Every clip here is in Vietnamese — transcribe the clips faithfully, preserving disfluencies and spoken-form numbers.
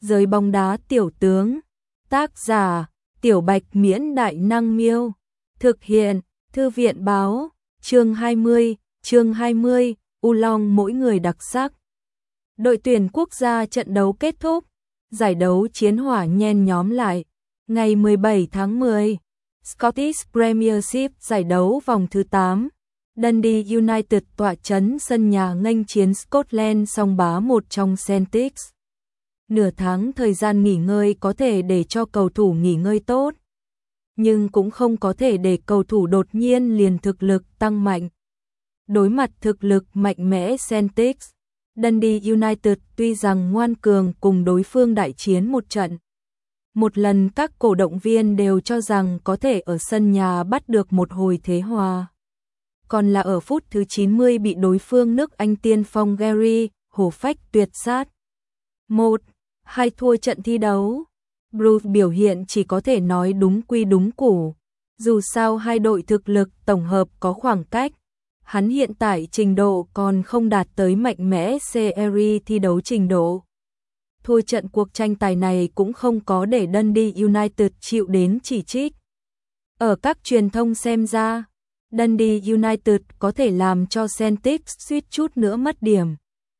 Giới bóng đá tiểu tướng. Tác giả: Tiểu Bạch Miễn Đại Năng Miêu. Thực hiện: Thư viện Báo. Chương hai mươi, chương hai mươi, U Long mỗi người đặc sắc. Đội tuyển quốc gia trận đấu kết thúc, giải đấu chiến hỏa nhen nhóm lại. Ngày mười bảy tháng mười, Scottish Premiership giải đấu vòng thứ tám. Dundee United tọa trấn sân nhà nghênh chiến Scotland song bá một trong Celtics. Nửa tháng thời gian nghỉ ngơi có thể để cho cầu thủ nghỉ ngơi tốt, nhưng cũng không có thể để cầu thủ đột nhiên liền thực lực tăng mạnh. Đối mặt thực lực mạnh mẽ Celtics, Dundee United tuy rằng ngoan cường cùng đối phương đại chiến một trận. Một lần các cổ động viên đều cho rằng có thể ở sân nhà bắt được một hồi thế hòa. Còn là ở phút thứ chín mươi bị đối phương nước Anh tiên phong Gary hổ phách tuyệt sát. Một, hai thua trận thi đấu. Blues biểu hiện chỉ có thể nói đúng quy đúng củ. Dù sao hai đội thực lực tổng hợp có khoảng cách, hắn hiện tại trình độ còn không đạt tới mạnh mẽ series thi đấu trình độ. Thua trận cuộc tranh tài này cũng không có để Dundee United chịu đến chỉ trích. Ở các truyền thông xem ra, Dundee United có thể làm cho Celtics suýt chút nữa mất điểm.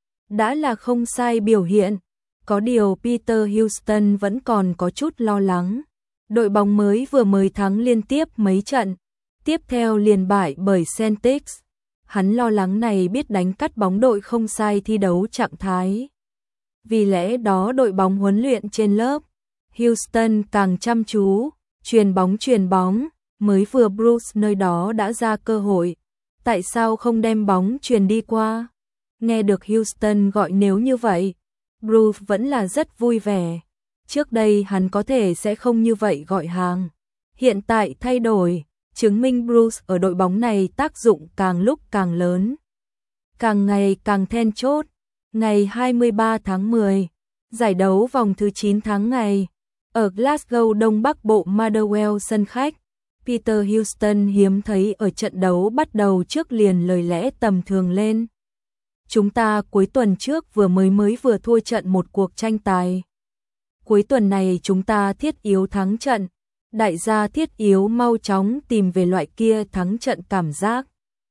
Đã là không sai biểu hiện, có điều Peter Houston vẫn còn có chút lo lắng. Đội bóng mới vừa mới thắng liên tiếp mấy trận, tiếp theo liền bại bởi Celtics. Hắn lo lắng này biết đánh cắt bóng đội không sai thi đấu trạng thái. Vì lẽ đó đội bóng huấn luyện trên lớp, Houston càng chăm chú, truyền bóng truyền bóng, mới vừa Bruce nơi đó đã ra cơ hội. Tại sao không đem bóng truyền đi qua? Nghe được Houston gọi nếu như vậy, Bruce vẫn là rất vui vẻ. Trước đây hắn có thể sẽ không như vậy gọi hàng. Hiện tại thay đổi, chứng minh Bruce ở đội bóng này tác dụng càng lúc càng lớn. Càng ngày càng then chốt. Ngày hai mươi ba tháng mười, giải đấu vòng thứ chín tháng ngày. Ở Glasgow Đông Bắc Bộ Motherwell sân khách, Peter Houston hiếm thấy ở trận đấu bắt đầu trước liền lời lẽ tầm thường lên. Chúng ta cuối tuần trước vừa mới mới vừa thua trận một cuộc tranh tài. Cuối tuần này chúng ta thiết yếu thắng trận. Đại gia thiết yếu mau chóng tìm về loại kia thắng trận cảm giác.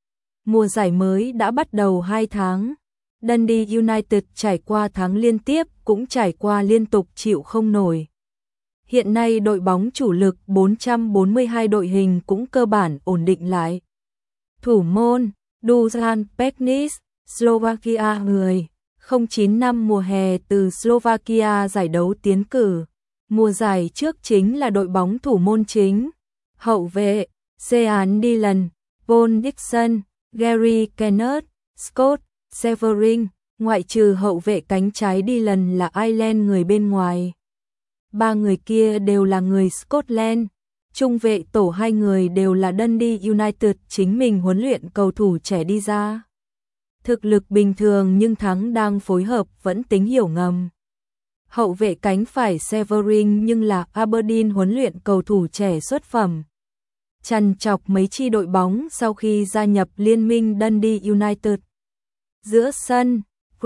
Mùa giải mới đã bắt đầu hai tháng. Dundee United trải qua tháng liên tiếp cũng trải qua liên tục chịu không nổi. Hiện nay đội bóng chủ lực bốn trăm bốn mươi hai đội hình cũng cơ bản ổn định lại. Thủ môn Dusan Peknis, Slovakia người, không chín năm mùa hè từ Slovakia giải đấu tiến cử. Mùa giải trước chính là đội bóng thủ môn chính. Hậu vệ Sean Dillon, Paul Dixon, Gary Kenneth, Scott Severin, ngoại trừ hậu vệ cánh trái Dillon là Ireland người bên ngoài. Ba người kia đều là người Scotland. Trung vệ tổ hai người đều là Dundee United chính mình huấn luyện cầu thủ trẻ đi ra. Thực lực bình thường nhưng thắng đang phối hợp vẫn tính hiểu ngầm. Hậu vệ cánh phải Severin nhưng là Aberdeen huấn luyện cầu thủ trẻ xuất phẩm. Trằn trọc mấy chi đội bóng sau khi gia nhập liên minh Dundee United. Giữa sân,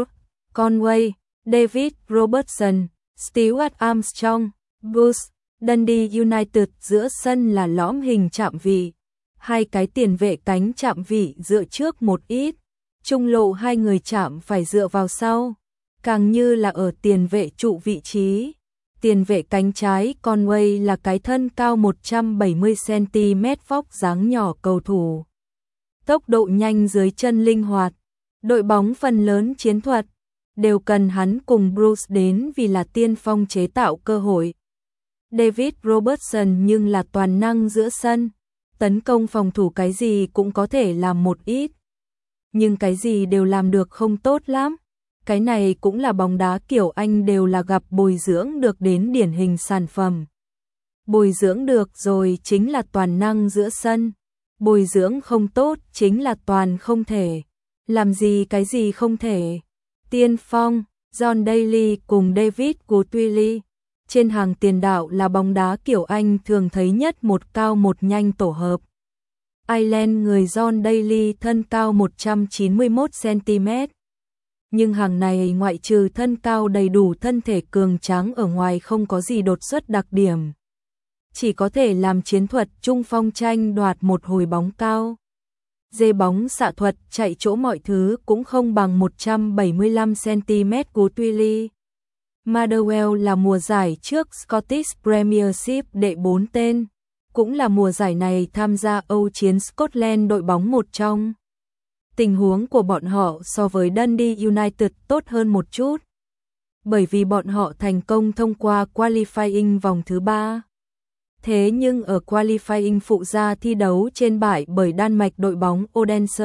Conway, David Robertson, Stuart Armstrong, Bruce, Dundee United giữa sân là lõm hình chạm vị. Hai cái tiền vệ cánh chạm vị dựa trước một ít. Trung lộ hai người chạm phải dựa vào sau. Càng như là ở tiền vệ trụ vị trí. Tiền vệ cánh trái Conway là cái thân cao một trăm bảy mươi xăng-ti-mét vóc dáng nhỏ cầu thủ. Tốc độ nhanh dưới chân linh hoạt. Đội bóng phần lớn chiến thuật đều cần hắn cùng Bruce đến vì là tiên phong chế tạo cơ hội. David Robertson nhưng là toàn năng giữa sân, tấn công phòng thủ cái gì cũng có thể làm một ít. Nhưng cái gì đều làm được không tốt lắm. Cái này cũng là bóng đá kiểu Anh đều là gặp bồi dưỡng được đến điển hình sản phẩm. Bồi dưỡng được rồi chính là toàn năng giữa sân. Bồi dưỡng không tốt chính là toàn không thể. Làm gì cái gì không thể. Tiên phong, John Daly cùng David Guthrie. Trên hàng tiền đạo là bóng đá kiểu Anh thường thấy nhất một cao một nhanh tổ hợp. Ireland người John Daly thân cao một trăm chín mươi mốt xăng-ti-mét. nhưng hàng này ngoại trừ thân cao đầy đủ thân thể cường tráng ở ngoài không có gì đột xuất đặc điểm. Chỉ có thể làm chiến thuật trung phong tranh đoạt một hồi bóng cao. Dê bóng xạ thuật chạy chỗ mọi thứ cũng không bằng một trăm bảy mươi lăm xăng-ti-mét của Twilly. Motherwell là mùa giải trước Scottish Premiership đệ bốn tên, cũng là mùa giải này tham gia Âu chiến Scotland đội bóng một trong. Tình huống của bọn họ so với Dundee United tốt hơn một chút, bởi vì bọn họ thành công thông qua qualifying vòng thứ ba. Thế nhưng ở qualifying phụ gia thi đấu trên bãi bởi Đan Mạch đội bóng Odense.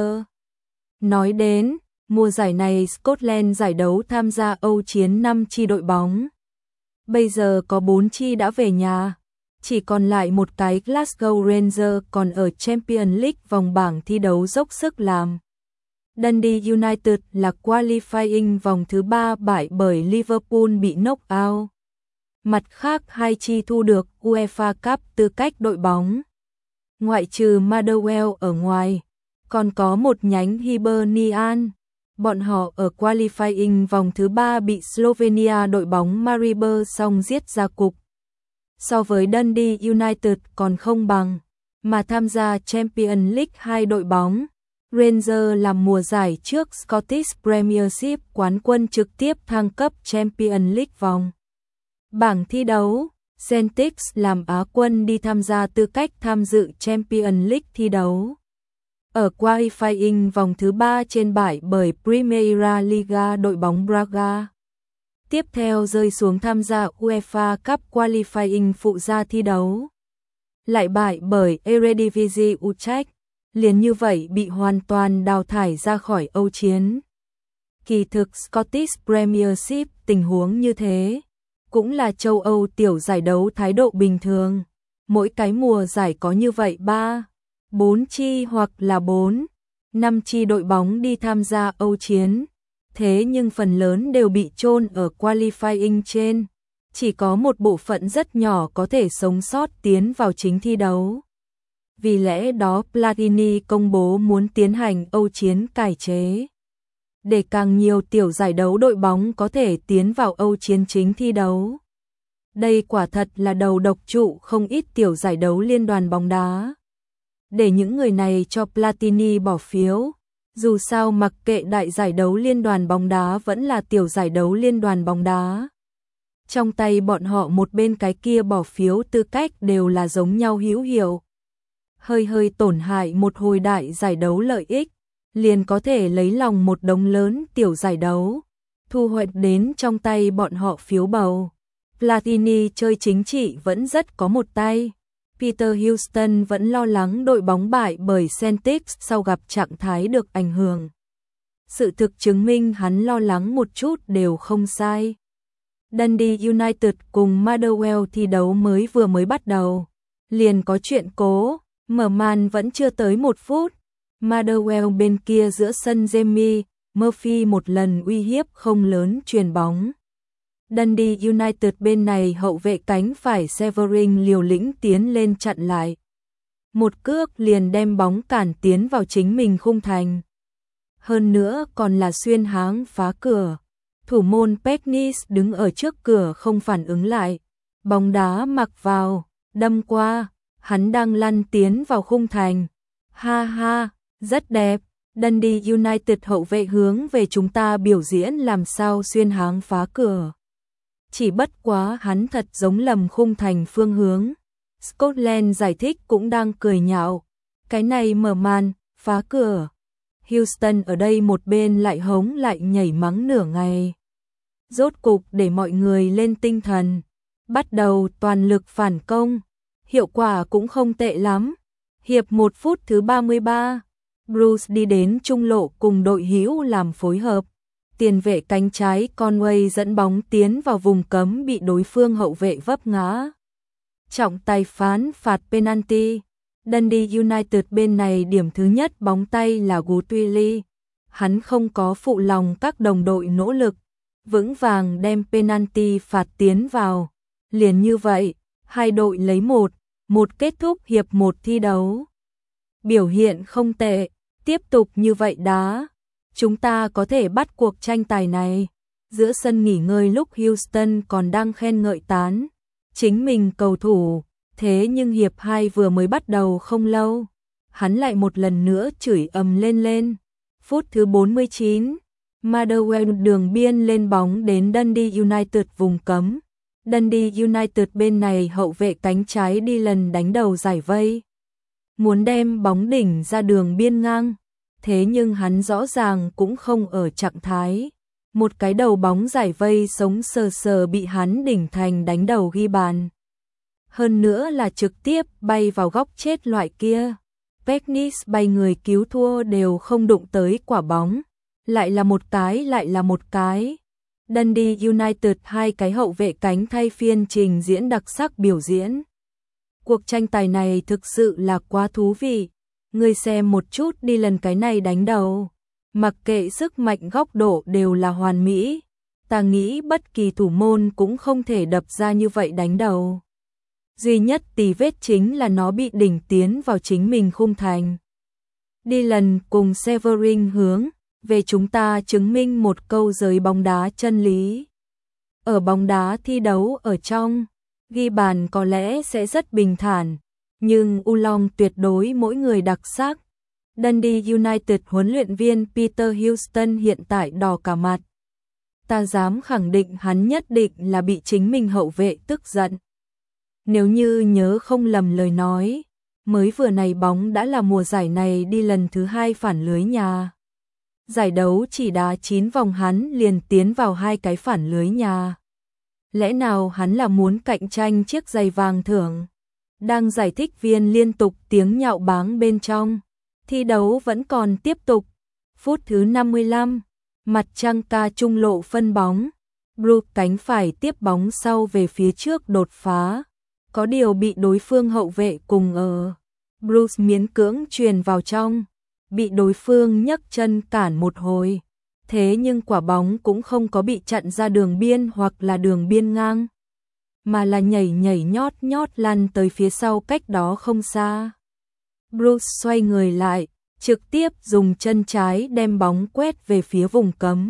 Nói đến, mùa giải này Scotland giải đấu tham gia Âu chiến năm chi đội bóng. Bây giờ có bốn chi đã về nhà, chỉ còn lại một cái Glasgow Rangers còn ở Champions League vòng bảng thi đấu dốc sức làm. Dundee United là qualifying vòng thứ ba bại bởi Liverpool bị knock out. Mặt khác hai chi thu được UEFA Cup tư cách đội bóng. Ngoại trừ Motherwell ở ngoài, còn có một nhánh Hibernian. Bọn họ ở qualifying vòng thứ ba bị Slovenia đội bóng Maribor song giết ra cục. So với Dundee United còn không bằng, mà tham gia Champions League hai đội bóng. Rangers làm mùa giải trước Scottish Premiership quán quân trực tiếp thăng cấp Champions League vòng bảng thi đấu. Celtic làm Á quân đi tham gia tư cách tham dự Champions League thi đấu. Ở qualifying vòng thứ ba trên bãi bởi Primeira Liga đội bóng Braga. Tiếp theo rơi xuống tham gia UEFA Cup qualifying phụ gia thi đấu. Lại bại bởi Eredivisie Utrecht, liền như vậy bị hoàn toàn đào thải ra khỏi Âu chiến. Kỳ thực Scottish Premiership tình huống như thế, cũng là châu Âu tiểu giải đấu thái độ bình thường. Mỗi cái mùa giải có như vậy ba, bốn chi hoặc là bốn, năm chi đội bóng đi tham gia Âu chiến. Thế nhưng phần lớn đều bị chôn ở qualifying trên, chỉ có một bộ phận rất nhỏ có thể sống sót tiến vào chính thi đấu. Vì lẽ đó Platini công bố muốn tiến hành Âu chiến cải chế, để càng nhiều tiểu giải đấu đội bóng có thể tiến vào Âu chiến chính thi đấu. Đây quả thật là đầu độc trụ không ít tiểu giải đấu liên đoàn bóng đá. Để những người này cho Platini bỏ phiếu, dù sao mặc kệ đại giải đấu liên đoàn bóng đá vẫn là tiểu giải đấu liên đoàn bóng đá. Trong tay bọn họ một bên cái kia bỏ phiếu tư cách đều là giống nhau hữu hiệu. Hơi hơi tổn hại một hồi đại giải đấu lợi ích, liền có thể lấy lòng một đống lớn tiểu giải đấu, thu hoạch đến trong tay bọn họ phiếu bầu. Platini chơi chính trị vẫn rất có một tay. Peter Houston vẫn lo lắng đội bóng bại bởi Celtic sau gặp trạng thái được ảnh hưởng. Sự thực chứng minh hắn lo lắng một chút đều không sai. Dundee United cùng Motherwell thi đấu mới vừa mới bắt đầu, liền có chuyện cố, mở màn vẫn chưa tới một phút. Motherwell bên kia giữa sân Jamie Murphy một lần uy hiếp không lớn chuyền bóng. Dundee United bên này hậu vệ cánh phải Severin liều lĩnh tiến lên chặn lại. Một cước liền đem bóng cản tiến vào chính mình khung thành. Hơn nữa còn là xuyên háng phá cửa. Thủ môn Peknis đứng ở trước cửa không phản ứng lại. Bóng đá mặc vào, đâm qua, hắn đang lăn tiến vào khung thành. Ha ha, rất đẹp. Dundee United hậu vệ hướng về chúng ta biểu diễn làm sao xuyên háng phá cửa. Chỉ bất quá hắn thật giống lầm khung thành phương hướng. Scotland giải thích cũng đang cười nhạo. Cái này mở màn, phá cửa. Houston ở đây một bên lại hống lại nhảy mắng nửa ngày. Rốt cục để mọi người lên tinh thần. Bắt đầu toàn lực phản công. Hiệu quả cũng không tệ lắm. Hiệp một phút thứ ba mươi ba. Bruce đi đến trung lộ cùng đội hữu làm phối hợp. Tiền vệ cánh trái Conway dẫn bóng tiến vào vùng cấm bị đối phương hậu vệ vấp ngã. Trọng tài phán phạt penalty. Dundee United bên này điểm thứ nhất bóng tay là Guthrie. Hắn không có phụ lòng các đồng đội nỗ lực, vững vàng đem penalty phạt tiến vào. Liền như vậy, hai đội lấy một, một kết thúc hiệp một thi đấu. Biểu hiện không tệ, tiếp tục như vậy đá. Chúng ta có thể bắt cuộc tranh tài này. Giữa sân nghỉ ngơi lúc Houston còn đang khen ngợi tán chính mình cầu thủ, thế nhưng hiệp hai vừa mới bắt đầu không lâu, hắn lại một lần nữa chửi ầm lên lên. Phút thứ bốn mươi chín, Motherwell đường biên lên bóng đến Dundee United vùng cấm. Dundee United bên này hậu vệ cánh trái đi lần đánh đầu giải vây, muốn đem bóng đỉnh ra đường biên ngang, thế nhưng hắn rõ ràng cũng không ở trạng thái. Một cái đầu bóng giải vây sống sờ sờ bị hắn đỉnh thành đánh đầu ghi bàn. Hơn nữa là trực tiếp bay vào góc chết loại kia. Peknis bay người cứu thua đều không đụng tới quả bóng. Lại là một cái, lại là một cái. Dundee United hai cái hậu vệ cánh thay phiên trình diễn đặc sắc biểu diễn. Cuộc tranh tài này thực sự là quá thú vị. Người xem một chút đi lần cái này đánh đầu. Mặc kệ sức mạnh góc độ đều là hoàn mỹ. Ta nghĩ bất kỳ thủ môn cũng không thể đập ra như vậy đánh đầu. Duy nhất tì vết chính là nó bị đỉnh tiến vào chính mình khung thành. Đi lần cùng Severin hướng về chúng ta chứng minh một câu giới bóng đá chân lý. Ở bóng đá thi đấu ở trong, ghi bàn có lẽ sẽ rất bình thản, nhưng Ulong tuyệt đối mỗi người đặc sắc. Dundee United huấn luyện viên Peter Houston hiện tại đỏ cả mặt. Ta dám khẳng định hắn nhất định là bị chính mình hậu vệ tức giận. Nếu như nhớ không lầm lời nói, mới vừa này bóng đã là mùa giải này đi lần thứ hai phản lưới nhà. Giải đấu chỉ đá chín vòng hắn liền tiến vào hai cái phản lưới nhà. Lẽ nào hắn là muốn cạnh tranh chiếc giày vàng thưởng? Đang giải thích viên liên tục tiếng nhạo báng bên trong. Thi đấu vẫn còn tiếp tục. Phút thứ năm mươi lăm, mặt trăng ca trung lộ phân bóng. Bruce cánh phải tiếp bóng sau về phía trước đột phá. Có điều bị đối phương hậu vệ cùng ở. Bruce miễn cưỡng truyền vào trong. Bị đối phương nhấc chân cản một hồi. Thế nhưng quả bóng cũng không có bị chặn ra đường biên hoặc là đường biên ngang. Mà là nhảy nhảy nhót nhót lăn tới phía sau cách đó không xa. Bruce xoay người lại, trực tiếp dùng chân trái đem bóng quét về phía vùng cấm.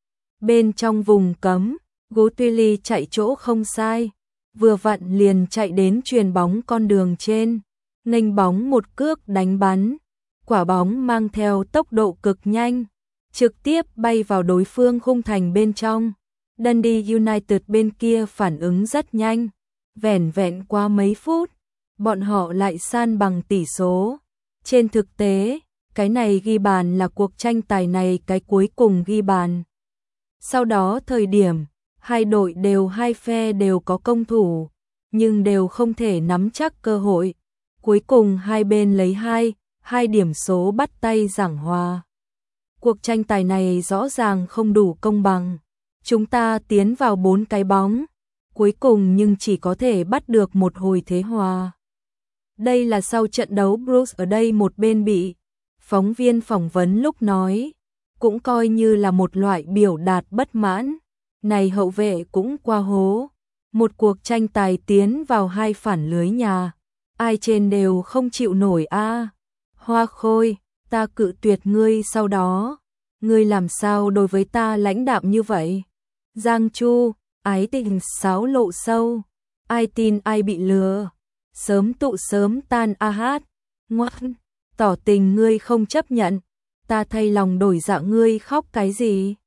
Bên trong vùng cấm, Guttili chạy chỗ không sai, vừa vặn liền chạy đến chuyền bóng con đường trên, nghênh bóng một cước đánh bắn. Quả bóng mang theo tốc độ cực nhanh, trực tiếp bay vào đối phương khung thành bên trong. Dundee United bên kia phản ứng rất nhanh, vẻn vẹn qua mấy phút, bọn họ lại san bằng tỷ số. Trên thực tế, cái này ghi bàn là cuộc tranh tài này cái cuối cùng ghi bàn. Sau đó thời điểm, hai đội đều hai phe đều có công thủ, nhưng đều không thể nắm chắc cơ hội. Cuối cùng hai bên lấy hai, hai điểm số bắt tay giảng hòa. Cuộc tranh tài này rõ ràng không đủ công bằng. Chúng ta tiến vào bốn cái bóng, cuối cùng nhưng chỉ có thể bắt được một hồi thế hòa. Đây là sau trận đấu Bruce ở đây một bên bị phóng viên phỏng vấn lúc nói, cũng coi như là một loại biểu đạt bất mãn. Này hậu vệ cũng qua hố. Một cuộc tranh tài tiến vào hai phản lưới nhà, ai trên đều không chịu nổi a. À. Hoa Khôi, ta cự tuyệt ngươi sau đó. Ngươi làm sao đối với ta lãnh đạm như vậy? Giang Chu, ái tình sáo lộ sâu. Ai tin ai bị lừa. Sớm tụ sớm tan a hát. Ngoan, tỏ tình ngươi không chấp nhận. Ta thay lòng đổi dạ ngươi khóc cái gì?